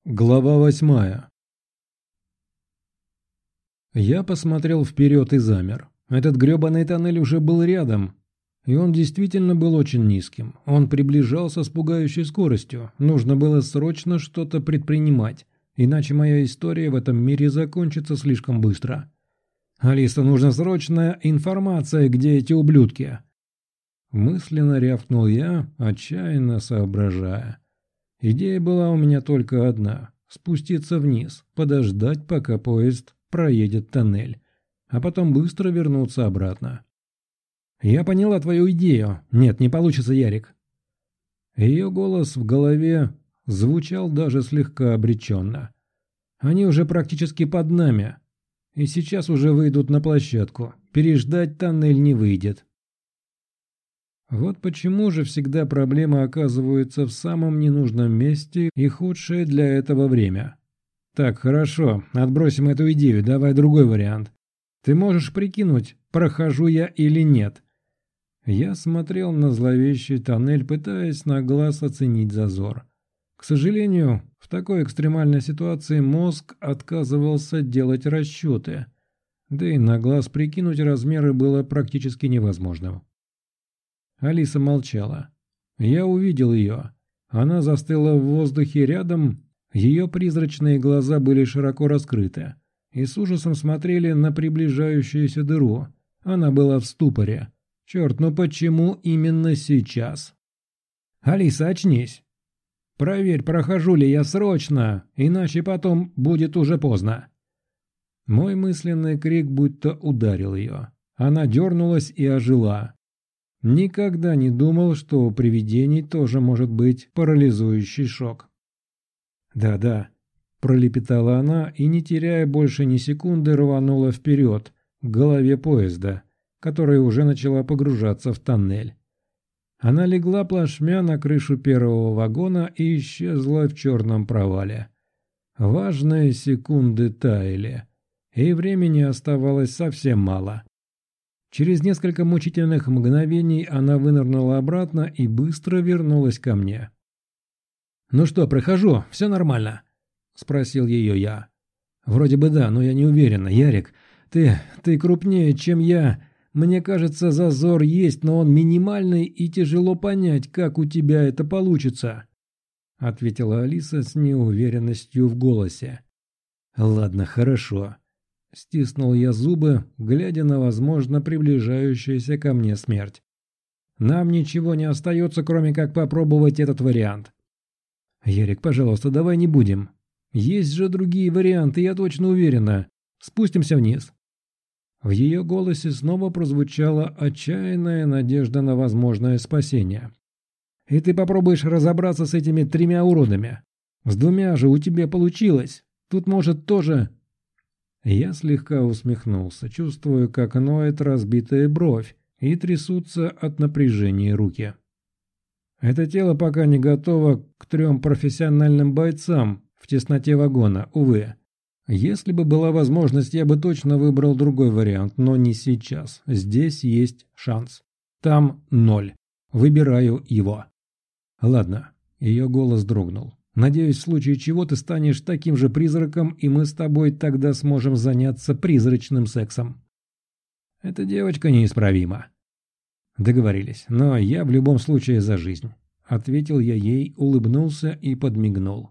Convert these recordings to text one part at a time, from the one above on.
Глава 8. Я посмотрел вперед и замер. Этот грёбаный тоннель уже был рядом. И он действительно был очень низким. Он приближался с пугающей скоростью. Нужно было срочно что-то предпринимать. Иначе моя история в этом мире закончится слишком быстро. «Алиса, нужна срочная информация, где эти ублюдки?» Мысленно рявкнул я, отчаянно соображая. Идея была у меня только одна – спуститься вниз, подождать, пока поезд проедет тоннель, а потом быстро вернуться обратно. «Я поняла твою идею. Нет, не получится, Ярик». Ее голос в голове звучал даже слегка обреченно. «Они уже практически под нами, и сейчас уже выйдут на площадку. Переждать тоннель не выйдет». Вот почему же всегда проблема оказывается в самом ненужном месте и худшее для этого время. Так, хорошо, отбросим эту идею, давай другой вариант. Ты можешь прикинуть, прохожу я или нет? Я смотрел на зловещий тоннель, пытаясь на глаз оценить зазор. К сожалению, в такой экстремальной ситуации мозг отказывался делать расчеты, да и на глаз прикинуть размеры было практически невозможным. Алиса молчала. Я увидел ее. Она застыла в воздухе рядом, ее призрачные глаза были широко раскрыты и с ужасом смотрели на приближающуюся дыру. Она была в ступоре. Черт, ну почему именно сейчас? «Алиса, очнись! Проверь, прохожу ли я срочно, иначе потом будет уже поздно!» Мой мысленный крик будто ударил ее. Она дернулась и ожила. Никогда не думал, что у привидений тоже может быть парализующий шок. «Да-да», – пролепетала она и, не теряя больше ни секунды, рванула вперед, к голове поезда, которая уже начала погружаться в тоннель. Она легла плашмя на крышу первого вагона и исчезла в черном провале. Важные секунды таяли, и времени оставалось совсем мало. Через несколько мучительных мгновений она вынырнула обратно и быстро вернулась ко мне. «Ну что, прохожу, все нормально?» – спросил ее я. «Вроде бы да, но я не уверена. Ярик, ты крупнее, чем я. Мне кажется, зазор есть, но он минимальный и тяжело понять, как у тебя это получится», – ответила Алиса с неуверенностью в голосе. «Ладно, хорошо». Стиснул я зубы, глядя на, возможно, приближающуюся ко мне смерть. «Нам ничего не остается, кроме как попробовать этот вариант». «Ярик, пожалуйста, давай не будем. Есть же другие варианты, я точно уверена. Спустимся вниз». В ее голосе снова прозвучала отчаянная надежда на возможное спасение. «И ты попробуешь разобраться с этими 3 уродами. С 2 же у тебя получилось. Тут может тоже...» Я слегка усмехнулся, чувствуя, как ноет разбитая бровь и трясутся от напряжения руки. Это тело пока не готово к 3 профессиональным бойцам в тесноте вагона, увы. Если бы была возможность, я бы точно выбрал другой вариант, но не сейчас. Здесь есть шанс. Там 0. Выбираю его. Ладно, ее голос дрогнул. Надеюсь, в случае чего ты станешь таким же призраком, и мы с тобой тогда сможем заняться призрачным сексом. Эта девочка неисправима. Договорились, но я в любом случае за жизнь. Ответил я ей, улыбнулся и подмигнул.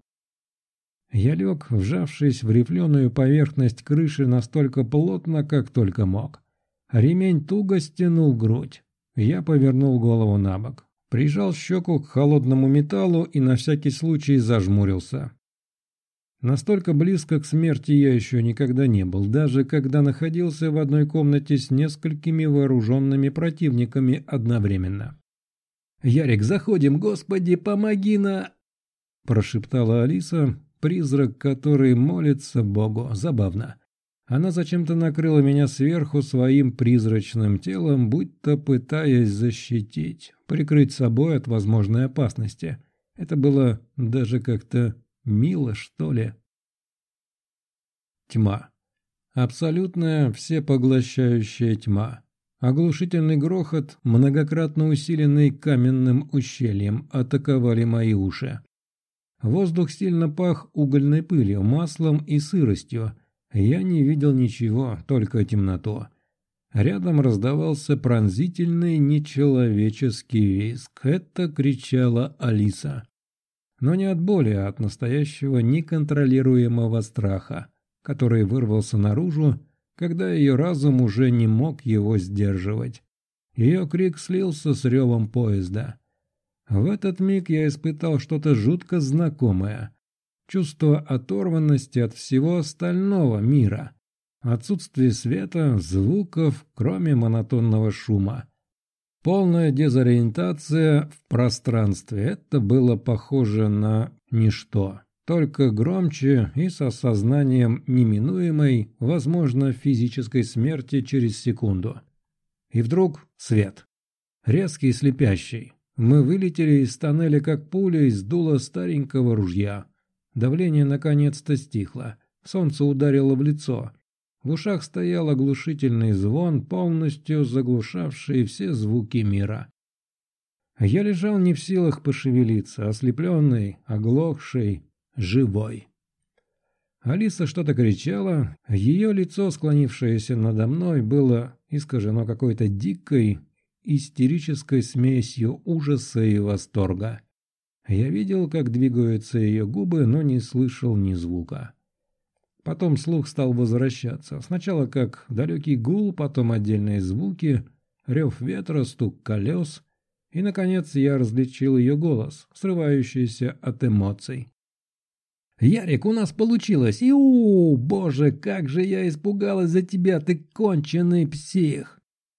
Я лег, вжавшись в рифленую поверхность крыши настолько плотно, как только мог. Ремень туго стянул грудь. Я повернул голову на бок. Прижал щеку к холодному металлу и на всякий случай зажмурился. Настолько близко к смерти я еще никогда не был, даже когда находился в одной комнате с несколькими вооруженными противниками одновременно. «Ярик, заходим, Господи, помоги на...» – прошептала Алиса, призрак, который молится Богу. Забавно. Она зачем-то накрыла меня сверху своим призрачным телом, будто пытаясь защитить, прикрыть собой от возможной опасности. Это было даже как-то мило, что ли. Тьма. Абсолютная всепоглощающая тьма. Оглушительный грохот, многократно усиленный каменным ущельем, атаковали мои уши. Воздух сильно пах угольной пылью, маслом и сыростью. Я не видел ничего, только темноту. Рядом раздавался пронзительный нечеловеческий визг. Это кричала Алиса. Но не от боли, а от настоящего неконтролируемого страха, который вырвался наружу, когда ее разум уже не мог его сдерживать. Ее крик слился с ревом поезда. В этот миг я испытал что-то жутко знакомое. Чувство оторванности от всего остального мира. Отсутствие света, звуков, кроме монотонного шума. Полная дезориентация в пространстве. Это было похоже на ничто. Только громче и с осознанием неминуемой, возможно, физической смерти через секунду. И вдруг свет. Резкий и слепящий. Мы вылетели из тоннеля, как пуля из дула старенького ружья. Давление наконец-то стихло. Солнце ударило в лицо. В ушах стоял оглушительный звон, полностью заглушавший все звуки мира. Я лежал не в силах пошевелиться, ослепленный, оглохший, живой. Алиса что-то кричала, ее лицо, склонившееся надо мной, было искажено какой-то дикой, истерической смесью ужаса и восторга. Я видел, как двигаются ее губы, но не слышал ни звука. Потом слух стал возвращаться. Сначала как далекий гул, потом отдельные звуки, рев ветра, стук колес. И, наконец, я различил ее голос, срывающийся от эмоций. «Ярик, у нас получилось! Иу, боже, как же я испугалась за тебя, ты конченый псих!»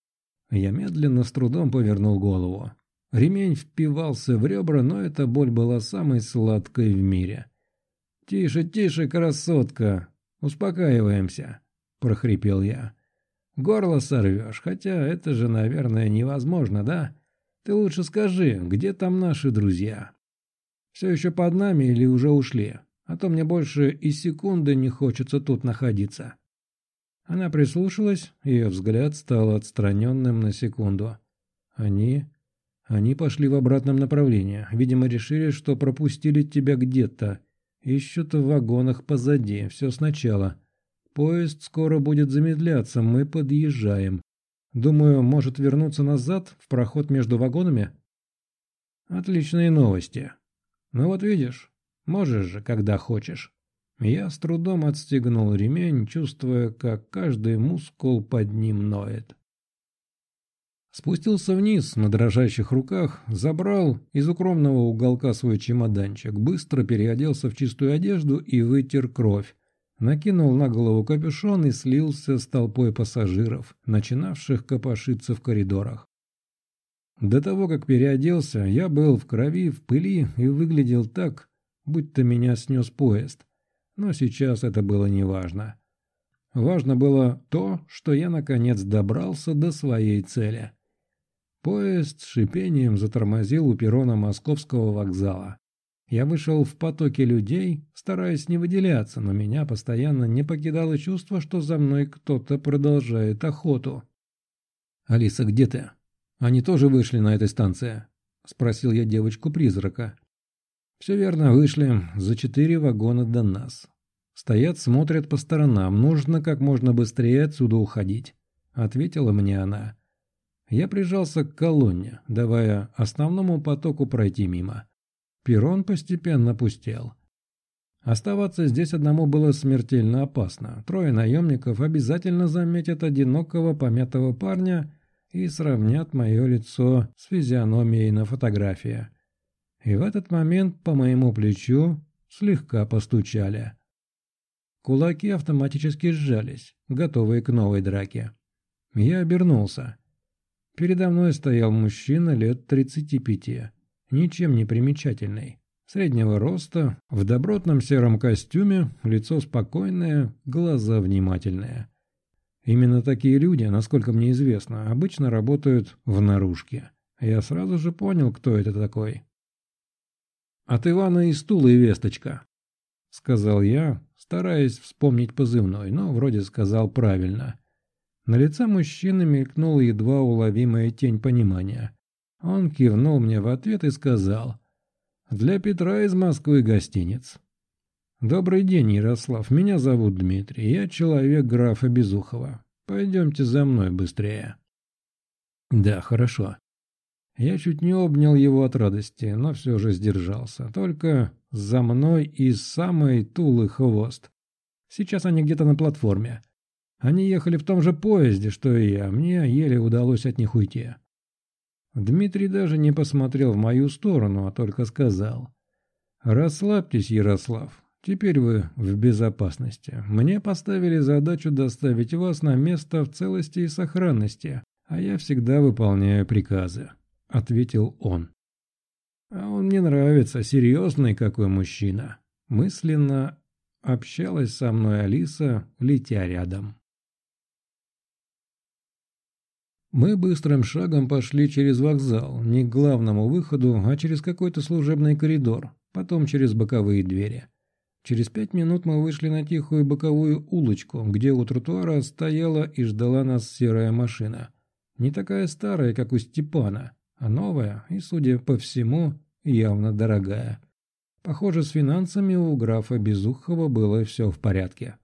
Я медленно, с трудом повернул голову. Ремень впивался в ребра, но эта боль была самой сладкой в мире. «Тише, тише, красотка! Успокаиваемся!» – прохрипел я. «Горло сорвешь, хотя это же, наверное, невозможно, да? Ты лучше скажи, где там наши друзья? Все еще под нами или уже ушли? А то мне больше и секунды не хочется тут находиться». Она прислушалась, ее взгляд стал отстраненным на секунду. Они пошли в обратном направлении. Видимо, решили, что пропустили тебя где-то. Ищут в вагонах позади. Все сначала. Поезд скоро будет замедляться. Мы подъезжаем. Думаю, может вернуться назад, в проход между вагонами? Отличные новости. Ну вот видишь, можешь же, когда хочешь. Я с трудом отстегнул ремень, чувствуя, как каждый мускул под ним ноет. Спустился вниз на дрожащих руках, забрал из укромного уголка свой чемоданчик, быстро переоделся в чистую одежду и вытер кровь. Накинул на голову капюшон и слился с толпой пассажиров, начинавших копошиться в коридорах. До того, как переоделся, я был в крови, в пыли и выглядел так, будто меня снес поезд. Но сейчас это было неважно. Важно было то, что я наконец добрался до своей цели. Поезд с шипением затормозил у перрона Московского вокзала. Я вышел в потоке людей, стараясь не выделяться, но меня постоянно не покидало чувство, что за мной кто-то продолжает охоту. «Алиса, где ты? Они тоже вышли на этой станции?» – спросил я девочку-призрака. «Все верно, вышли. За 4 вагона до нас. Стоят, смотрят по сторонам. Нужно как можно быстрее отсюда уходить», – ответила мне она. Я прижался к колонне, давая основному потоку пройти мимо. Перрон постепенно пустел. Оставаться здесь одному было смертельно опасно. 3 наемников обязательно заметят одинокого помятого парня и сравнят мое лицо с физиономией на фотографии. И в этот момент по моему плечу слегка постучали. Кулаки автоматически сжались, готовые к новой драке. Я обернулся. Передо мной стоял мужчина лет 35, ничем не примечательный, среднего роста, в добротном сером костюме, лицо спокойное, глаза внимательные. Именно такие люди, насколько мне известно, обычно работают в наружке. Я сразу же понял, кто это такой. «От Ивана и Стула и весточка», — сказал я, стараясь вспомнить позывной, но вроде сказал правильно. На лице мужчины мелькнула едва уловимая тень понимания. Он кивнул мне в ответ и сказал: Для Петра из Москвы гостиниц. Добрый день, Ярослав. Меня зовут Дмитрий. Я человек графа Безухова. Пойдемте за мной быстрее. Да, хорошо. Я чуть не обнял его от радости, но все же сдержался. Только за мной и самый Тулы хвост. Сейчас они где-то на платформе. Они ехали в том же поезде, что и я. Мне еле удалось от них уйти. Дмитрий даже не посмотрел в мою сторону, а только сказал: «Расслабьтесь, Ярослав. Теперь вы в безопасности. Мне поставили задачу доставить вас на место в целости и сохранности, а я всегда выполняю приказы», — ответил он. «А он мне нравится, серьезный какой мужчина». Мысленно общалась со мной Алиса, летя рядом. Мы быстрым шагом пошли через вокзал, не к главному выходу, а через какой-то служебный коридор, потом через боковые двери. Через 5 минут мы вышли на тихую боковую улочку, где у тротуара стояла и ждала нас серая машина. Не такая старая, как у Степана, а новая и, судя по всему, явно дорогая. Похоже, с финансами у графа Безухова было все в порядке.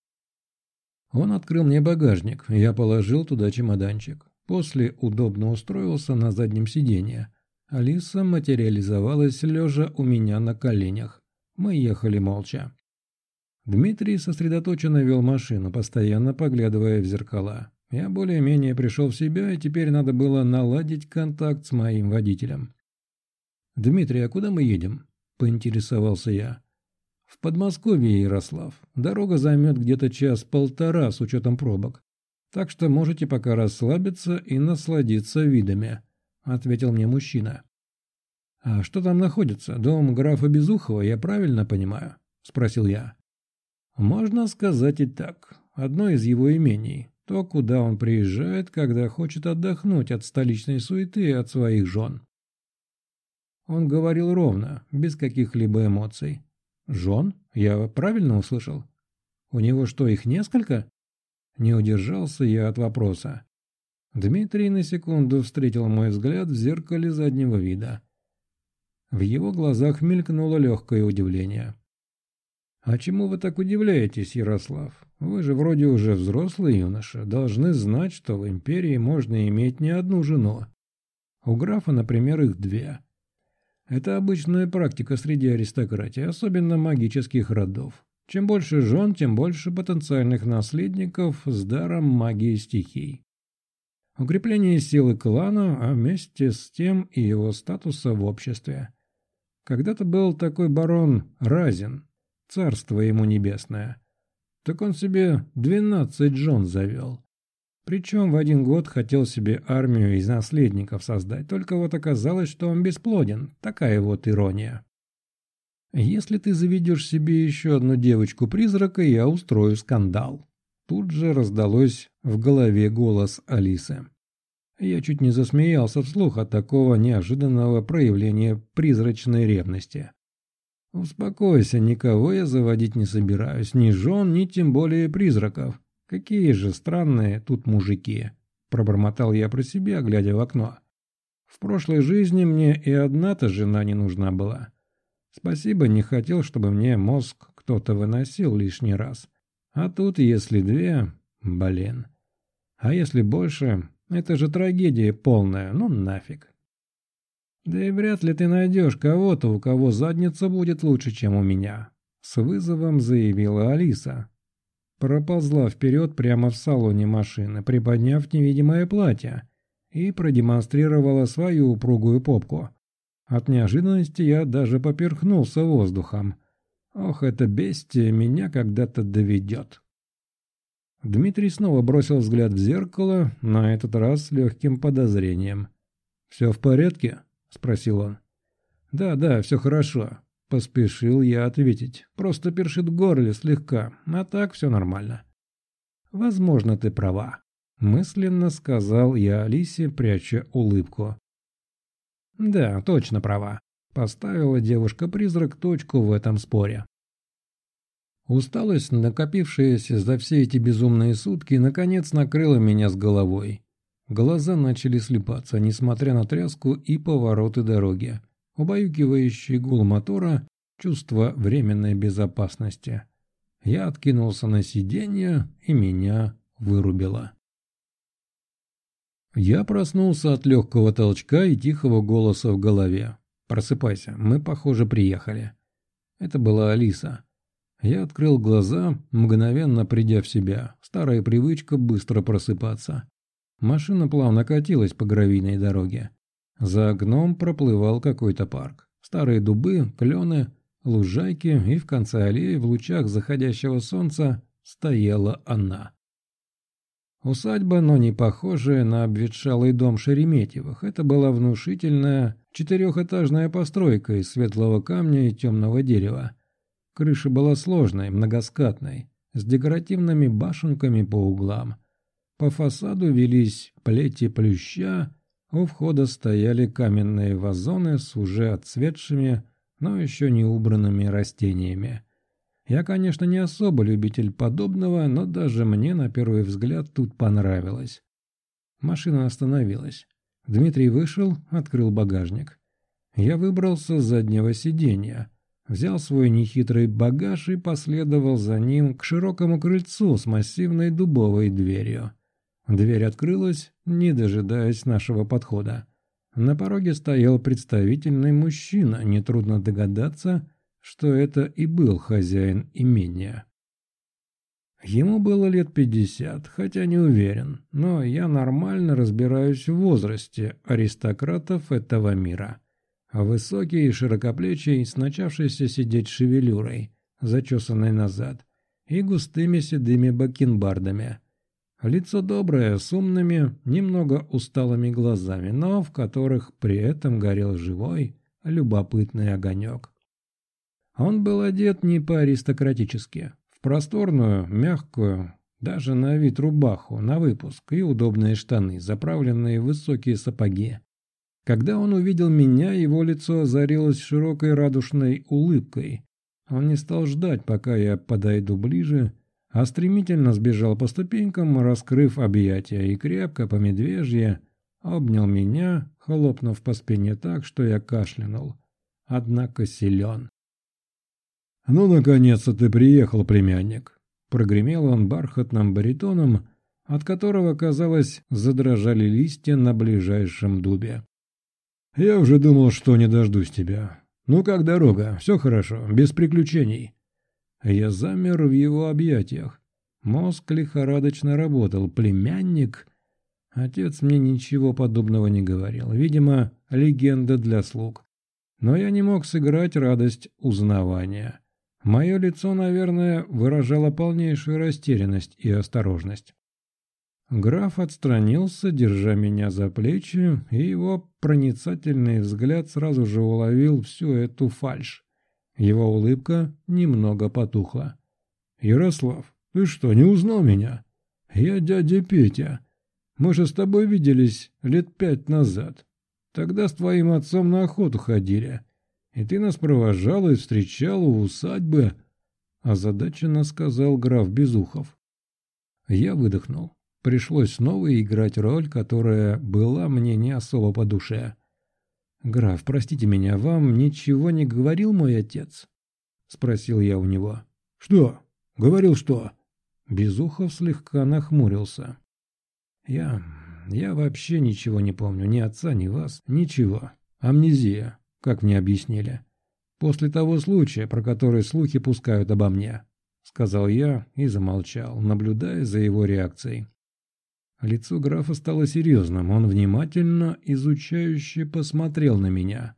Он открыл мне багажник, я положил туда чемоданчик. После удобно устроился на заднем сиденье. Алиса материализовалась лежа у меня на коленях. Мы ехали молча. Дмитрий сосредоточенно вел машину, постоянно поглядывая в зеркала. Я более-менее пришел в себя, и теперь надо было наладить контакт с моим водителем. «Дмитрий, а куда мы едем?» – поинтересовался я. «В Подмосковье, Ярослав. Дорога займет где-то час-полтора с учетом пробок. Так что можете пока расслабиться и насладиться видами», — ответил мне мужчина. «А что там находится? Дом графа Безухова, я правильно понимаю?» — спросил я. «Можно сказать и так. Одно из его имений. То, куда он приезжает, когда хочет отдохнуть от столичной суеты и от своих жен». Он говорил ровно, без каких-либо эмоций. «Жен? Я правильно услышал? У него что, их несколько?» Не удержался я от вопроса. Дмитрий на секунду встретил мой взгляд в зеркале заднего вида. В его глазах мелькнуло легкое удивление. «А чему вы так удивляетесь, Ярослав? Вы же вроде уже взрослый юноша, должны знать, что в империи можно иметь не одну жену. У графа, например, их 2. Это обычная практика среди аристократии, особенно магических родов. Чем больше жен, тем больше потенциальных наследников с даром магии стихий. Укрепление силы клана, а вместе с тем и его статуса в обществе. Когда-то был такой барон Разин, царство ему небесное. Так он себе 12 жен завел. Причем в 1 год хотел себе армию из наследников создать, только вот оказалось, что он бесплоден. Такая вот ирония. «Если ты заведешь себе еще одну девочку-призрака, я устрою скандал». Тут же раздалось в голове голос Алисы. Я чуть не засмеялся вслух от такого неожиданного проявления призрачной ревности. «Успокойся, никого я заводить не собираюсь, ни жен, ни тем более призраков. Какие же странные тут мужики», – пробормотал я про себя, глядя в окно. «В прошлой жизни мне и одна-то жена не нужна была. Спасибо, не хотел, чтобы мне мозг кто-то выносил лишний раз. А тут, если 2, блин. А если больше, это же трагедия полная, ну нафиг. Да и вряд ли ты найдешь кого-то, у кого задница будет лучше, чем у меня», — с вызовом заявила Алиса. Проползла вперед прямо в салоне машины, приподняв невидимое платье, и продемонстрировала свою упругую попку. От неожиданности я даже поперхнулся воздухом. Ох, это бестия меня когда-то доведет. Дмитрий снова бросил взгляд в зеркало, на этот раз с легким подозрением. «Все в порядке?» – спросил он. «Да, все хорошо», – поспешил я ответить. «Просто першит в горле слегка, а так все нормально». «Возможно, ты права», – мысленно сказал я Алисе, пряча улыбку. «Да, точно права», – поставила девушка-призрак точку в этом споре. Усталость, накопившаяся за все эти безумные сутки, наконец накрыла меня с головой. Глаза начали слипаться, несмотря на тряску и повороты дороги. убаюкивающий гул мотора, чувство временной безопасности. Я откинулся на сиденье, и меня вырубило. Я проснулся от легкого толчка и тихого голоса в голове. «Просыпайся, мы, похоже, приехали». Это была Алиса. Я открыл глаза, мгновенно придя в себя. Старая привычка быстро просыпаться. Машина плавно катилась по гравийной дороге. За окном проплывал какой-то парк. Старые дубы, клены, лужайки, и в конце аллеи в лучах заходящего солнца стояла она. Усадьба, но не похожая на обветшалый дом Шереметьевых. Это была внушительная четырехэтажная постройка из светлого камня и темного дерева. Крыша была сложной, многоскатной, с декоративными башенками по углам. По фасаду велись плети плюща, у входа стояли каменные вазоны с уже отцветшими, но еще не убранными растениями. Я, конечно, не особо любитель подобного, но даже мне на первый взгляд тут понравилось. Машина остановилась. Дмитрий вышел, открыл багажник. Я выбрался с заднего сиденья, взял свой нехитрый багаж и последовал за ним к широкому крыльцу с массивной дубовой дверью. Дверь открылась, не дожидаясь нашего подхода. На пороге стоял представительный мужчина, нетрудно догадаться, что это и был хозяин имения. Ему было лет 50, хотя не уверен, но я нормально разбираюсь в возрасте аристократов этого мира. Высокий и широкоплечий, с начавшейся сидеть шевелюрой, зачесанной назад, и густыми седыми бакенбардами. Лицо доброе, с умными, немного усталыми глазами, но в которых при этом горел живой, любопытный огонек. Он был одет не по-аристократически, в просторную, мягкую, даже на вид рубаху, на выпуск, и удобные штаны, заправленные в высокие сапоги. Когда он увидел меня, его лицо озарилось широкой радушной улыбкой. Он не стал ждать, пока я подойду ближе, а стремительно сбежал по ступенькам, раскрыв объятия, и крепко по медвежье обнял меня, хлопнув по спине так, что я кашлянул. Однако силен. «Ну, наконец-то ты приехал, племянник!» Прогремел он бархатным баритоном, от которого, казалось, задрожали листья на ближайшем дубе. «Я уже думал, что не дождусь тебя. Ну как дорога? Все хорошо, без приключений?» Я замер в его объятиях. Мозг лихорадочно работал. «Племянник?» Отец мне ничего подобного не говорил. Видимо, легенда для слуг. Но я не мог сыграть радость узнавания. Мое лицо, наверное, выражало полнейшую растерянность и осторожность. Граф отстранился, держа меня за плечи, и его проницательный взгляд сразу же уловил всю эту фальшь. Его улыбка немного потухла. «Ярослав, ты что, не узнал меня? Я дядя Петя. Мы же с тобой виделись лет 5 назад. Тогда с твоим отцом на охоту ходили. И ты нас провожал и встречал у усадьбы», — озадаченно сказал граф Безухов. Я выдохнул. Пришлось снова играть роль, которая была мне не особо по душе. «Граф, простите меня, вам ничего не говорил мой отец?» — спросил я у него. «Что? Говорил что?» Безухов слегка нахмурился. «Я вообще ничего не помню, ни отца, ни вас, ничего. Амнезия, как мне объяснили. После того случая, про который слухи пускают обо мне», — сказал я и замолчал, наблюдая за его реакцией. Лицо графа стало серьезным, он внимательно, изучающе посмотрел на меня.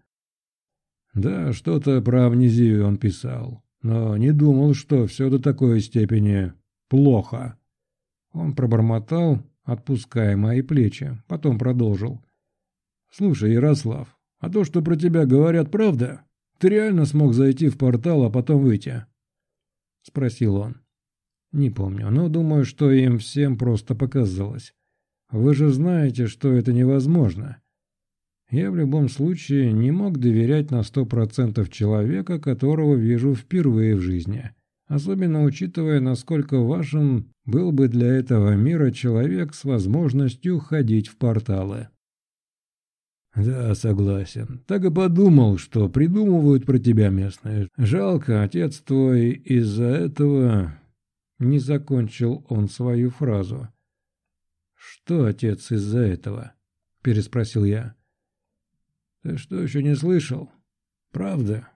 Да, что-то про амнезию он писал, но не думал, что все до такой степени плохо. Он пробормотал, отпуская мои плечи, потом продолжил. «Слушай, Ярослав, а то, что про тебя говорят, правда? Ты реально смог зайти в портал, а потом выйти?» — спросил он. «Не помню, но думаю, что им всем просто показалось. Вы же знаете, что это невозможно. Я в любом случае не мог доверять на 100% человека, которого вижу впервые в жизни, особенно учитывая, насколько важен был бы для этого мира человек с возможностью ходить в порталы». Да, согласен. Так и подумал, что придумывают про тебя местные. Жалко, отец твой из-за этого... Не закончил он свою фразу. «Что, отец, из-за этого?» – переспросил я. «Ты что, еще не слышал? Правда?»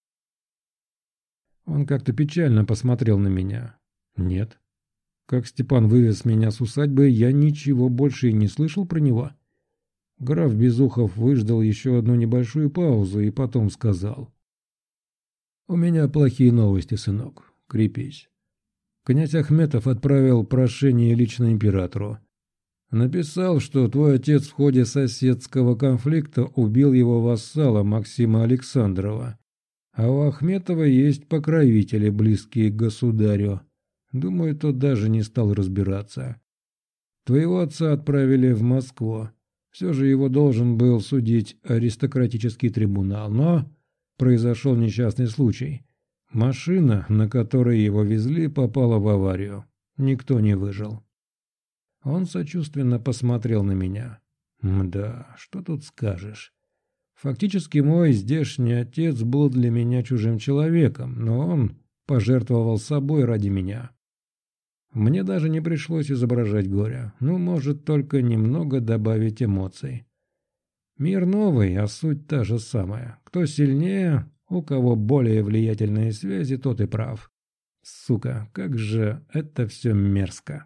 Он как-то печально посмотрел на меня. «Нет. Как Степан вывез меня с усадьбы, я ничего больше и не слышал про него». Граф Безухов выждал еще одну небольшую паузу и потом сказал. «У меня плохие новости, сынок. Крепись. Князь Ахметов отправил прошение лично императору. Написал, что твой отец в ходе соседского конфликта убил его вассала Максима Александрова. А у Ахметова есть покровители, близкие к государю. Думаю, тот даже не стал разбираться. Твоего отца отправили в Москву. Все же его должен был судить аристократический трибунал, но произошел несчастный случай. Машина, на которой его везли, попала в аварию. Никто не выжил. Он сочувственно посмотрел на меня. Мда, что тут скажешь? Фактически мой здешний отец был для меня чужим человеком, но он пожертвовал собой ради меня. Мне даже не пришлось изображать горя, может только немного добавить эмоций. Мир новый, а суть та же самая. Кто сильнее, у кого более влиятельные связи, тот и прав. Сука, как же это все мерзко.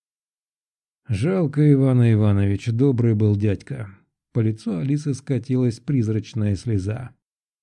Жалко Ивана Ивановича, добрый был дядька. По лицу Алисы скатилась призрачная слеза.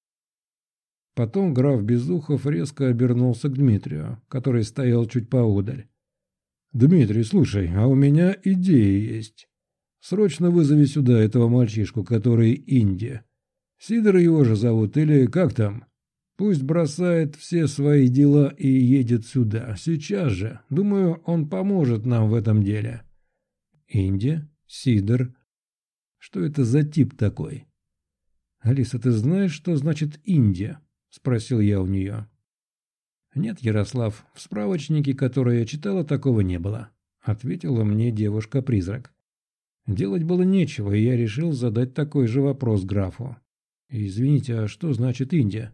Потом граф Безухов резко обернулся к Дмитрию, который стоял чуть поодаль. «Дмитрий, слушай, а у меня идея есть. Срочно вызови сюда этого мальчишку, который Инди. Сидор его же зовут, или как там? Пусть бросает все свои дела и едет сюда, сейчас же. Думаю, он поможет нам в этом деле». «Инди? Сидор? Что это за тип такой?» «Алиса, ты знаешь, что значит Индия?» – спросил я у нее. «Нет, Ярослав, в справочнике, который я читала, такого не было», – ответила мне девушка-призрак. Делать было нечего, и я решил задать такой же вопрос графу. «Извините, а что значит Индия?»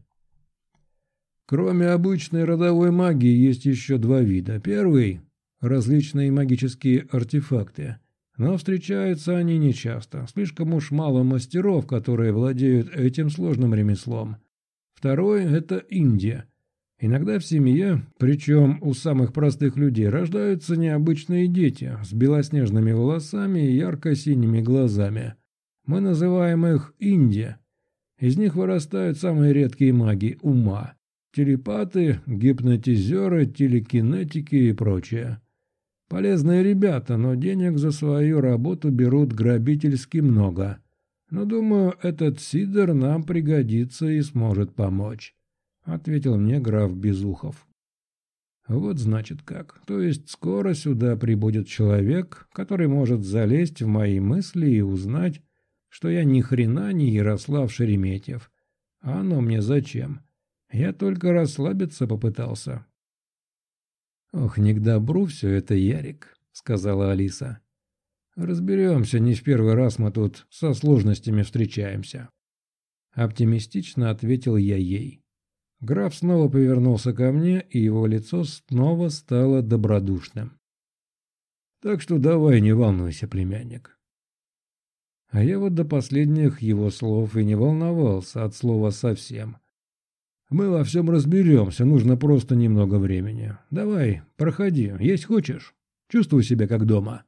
«Кроме обычной родовой магии есть еще два вида. Первый – различные магические артефакты. Но встречаются они нечасто, слишком уж мало мастеров, которые владеют этим сложным ремеслом. Второй – это Индия. Иногда в семье, причем у самых простых людей, рождаются необычные дети с белоснежными волосами и ярко-синими глазами. Мы называем их Индия. Из них вырастают самые редкие маги ума – телепаты, гипнотизеры, телекинетики и прочее. Полезные ребята, но денег за свою работу берут грабительски много. Но, думаю, этот Сидор нам пригодится и сможет помочь», — ответил мне граф Безухов. «Вот значит как. То есть скоро сюда прибудет человек, который может залезть в мои мысли и узнать, что я ни хрена не Ярослав Шереметьев. А оно мне зачем? Я только расслабиться попытался». «Ох, не к добру все это, Ярик», — сказала Алиса. «Разберемся, не в первый раз мы тут со сложностями встречаемся». Оптимистично ответил я ей. Граф снова повернулся ко мне, и его лицо снова стало добродушным. «Так что давай, не волнуйся, племянник». А я вот до последних его слов и не волновался от слова совсем. «Мы во всем разберемся, нужно просто немного времени. Давай, проходи, есть хочешь? Чувствуй себя как дома».